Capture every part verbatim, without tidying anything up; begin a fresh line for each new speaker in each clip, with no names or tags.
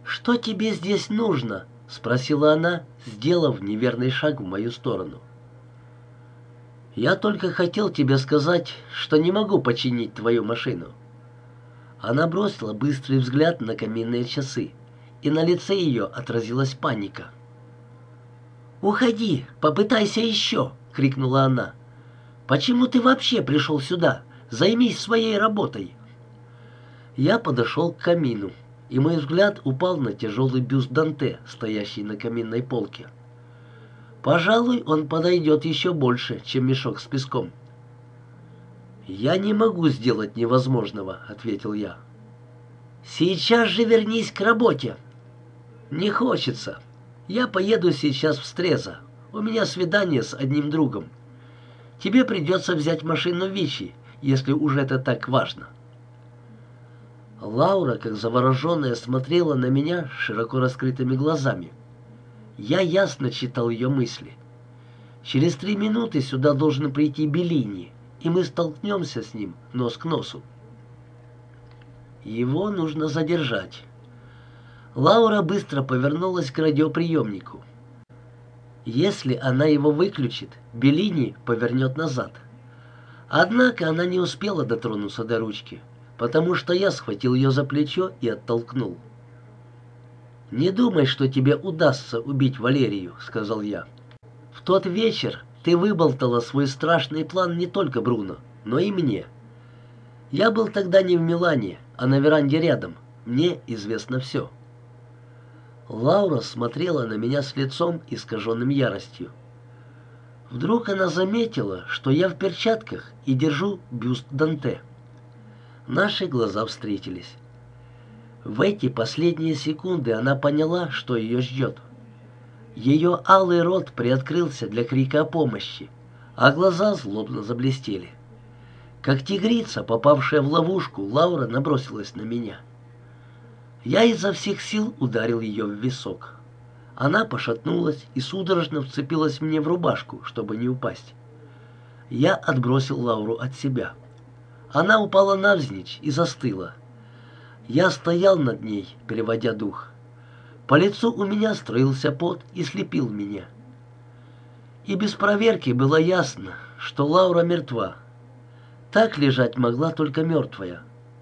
«Что тебе здесь нужно?» — спросила она, сделав неверный шаг в мою сторону. «Я только хотел тебе сказать, что не могу починить твою машину». Она бросила быстрый взгляд на каминные часы, и на лице ее отразилась паника. «Уходи, попытайся еще!» — крикнула она. «Почему ты вообще пришел сюда? Займись своей работой!» Я подошел к камину, и мой взгляд упал на тяжелый бюст Данте, стоящий на каминной полке. Пожалуй, он подойдет еще больше, чем мешок с песком. «Я не могу сделать невозможного», — ответил я. «Сейчас же вернись к работе». «Не хочется. Я поеду сейчас в Стреза. У меня свидание с одним другом. Тебе придется взять машину Вичи, если уж это так важно». Лаура, как завороженная, смотрела на меня широко раскрытыми глазами. Я ясно читал ее мысли. Через три минуты сюда должен прийти Беллини, и мы столкнемся с ним нос к носу. Его нужно задержать. Лаура быстро повернулась к радиоприемнику. Если она его выключит, Беллини повернет назад. Однако она не успела дотронуться до ручки, потому что я схватил ее за плечо и оттолкнул. «Не думай, что тебе удастся убить Валерию», — сказал я. «В тот вечер ты выболтала свой страшный план не только Бруно, но и мне. Я был тогда не в Милане, а на веранде рядом. Мне известно все». Лаура смотрела на меня с лицом, искаженным яростью. Вдруг она заметила, что я в перчатках и держу бюст Данте. Наши глаза встретились. В эти последние секунды она поняла, что ее ждет. Ее алый рот приоткрылся для крика о помощи, а глаза злобно заблестели. Как тигрица, попавшая в ловушку, Лаура набросилась на меня. Я изо всех сил ударил ее в висок. Она пошатнулась и судорожно вцепилась мне в рубашку, чтобы не упасть. Я отбросил Лауру от себя. Она упала навзничь и застыла. Я стоял над ней, переводя дух. По лицу у меня струился пот и слепил меня. И без проверки было ясно, что Лаура мертва. Так лежать могла только мертвая.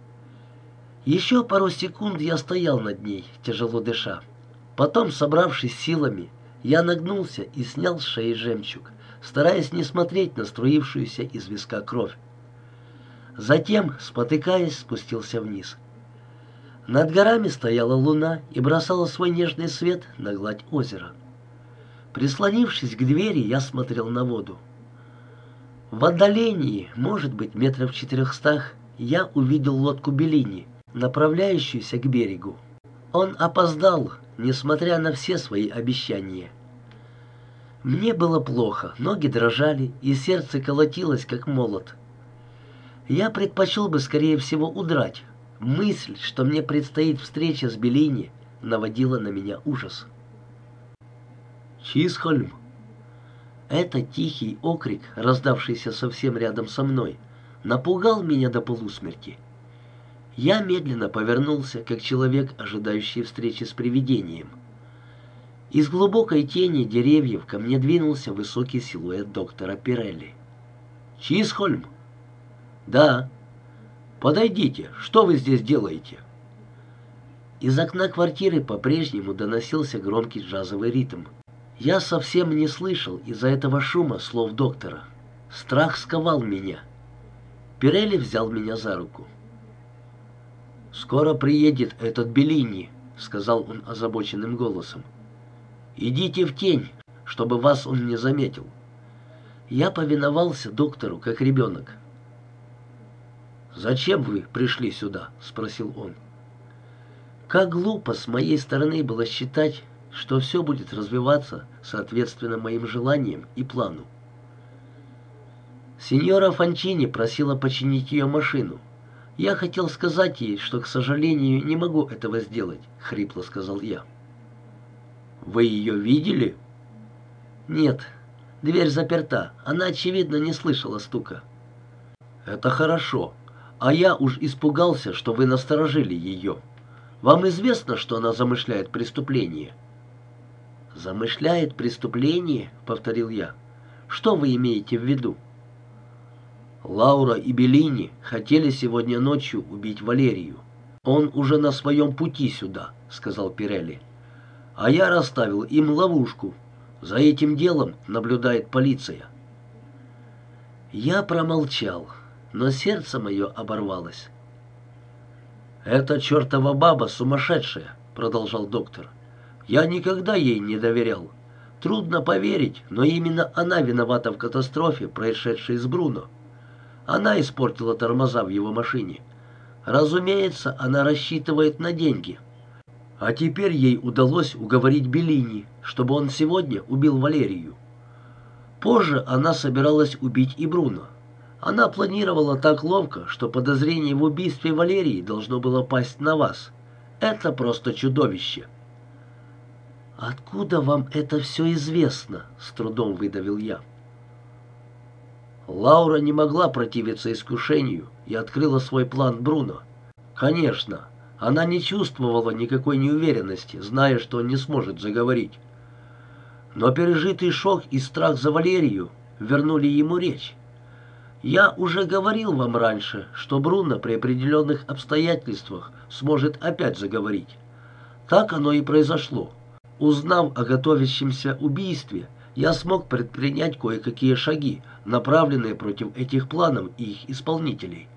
Еще пару секунд я стоял над ней, тяжело дыша. Потом, собравшись силами, я нагнулся и снял с шеи жемчуг, стараясь не смотреть на струившуюся из виска кровь. Затем, спотыкаясь, спустился вниз. Над горами стояла луна и бросала свой нежный свет на гладь озера. Прислонившись к двери, я смотрел на воду. В отдалении, может быть, метров в четырехстах, я увидел лодку Беллини, направляющуюся к берегу. Он опоздал, несмотря на все свои обещания. Мне было плохо, ноги дрожали, и сердце колотилось, как молот. Я предпочел бы, скорее всего, удрать. Мысль, что мне предстоит встреча с Беллини, наводила на меня ужас. «Чисхольм!» Это тихий окрик, раздавшийся совсем рядом со мной, напугал меня до полусмерти. Я медленно повернулся, как человек, ожидающий встречи с привидением. Из глубокой тени деревьев ко мне двинулся высокий силуэт доктора Пирелли. «Чисхольм?» «Да». «Подойдите, что вы здесь делаете?» Из окна квартиры по-прежнему доносился громкий джазовый ритм. Я совсем не слышал из-за этого шума слов доктора. Страх сковал меня. Пирелли взял меня за руку. «Скоро приедет этот Беллини», — сказал он озабоченным голосом. «Идите в тень, чтобы вас он не заметил». Я повиновался доктору, как ребенок. «Зачем вы пришли сюда?» — спросил он. Как глупо с моей стороны было считать, что все будет развиваться соответственно моим желаниям и плану. Сеньора Фончини просила починить ее машину. «Я хотел сказать ей, что, к сожалению, не могу этого сделать», — хрипло сказал я. «Вы ее видели?» «Нет, дверь заперта. Она, очевидно, не слышала стука». «Это хорошо. А я уж испугался, что вы насторожили ее. Вам известно, что она замышляет преступление?» «Замышляет преступление?» — повторил я. «Что вы имеете в виду?» «Лаура и Беллини хотели сегодня ночью убить Валерию. Он уже на своем пути сюда», — сказал Пирелли. «А я расставил им ловушку. За этим делом наблюдает полиция». Я промолчал, но сердце мое оборвалось. «Эта чертова баба сумасшедшая», — продолжал доктор. «Я никогда ей не доверял. Трудно поверить, но именно она виновата в катастрофе, происшедшей с Бруно. Она испортила тормоза в его машине. Разумеется, она рассчитывает на деньги. А теперь ей удалось уговорить Беллини, чтобы он сегодня убил Валерию. Позже она собиралась убить и Бруно. Она планировала так ловко, что подозрение в убийстве Валерии должно было пасть на вас. Это просто чудовище». «Откуда вам это все известно?» — с трудом выдавил я. Лаура не могла противиться искушению и открыла свой план Бруно. Конечно, она не чувствовала никакой неуверенности, зная, что он не сможет заговорить. Но пережитый шок и страх за Валерию вернули ему речь. Я уже говорил вам раньше, что Бруно при определенных обстоятельствах сможет опять заговорить. Так оно и произошло. Узнав о готовящемся убийстве, я смог предпринять кое-какие шаги, направленные против этих планов и их исполнителей.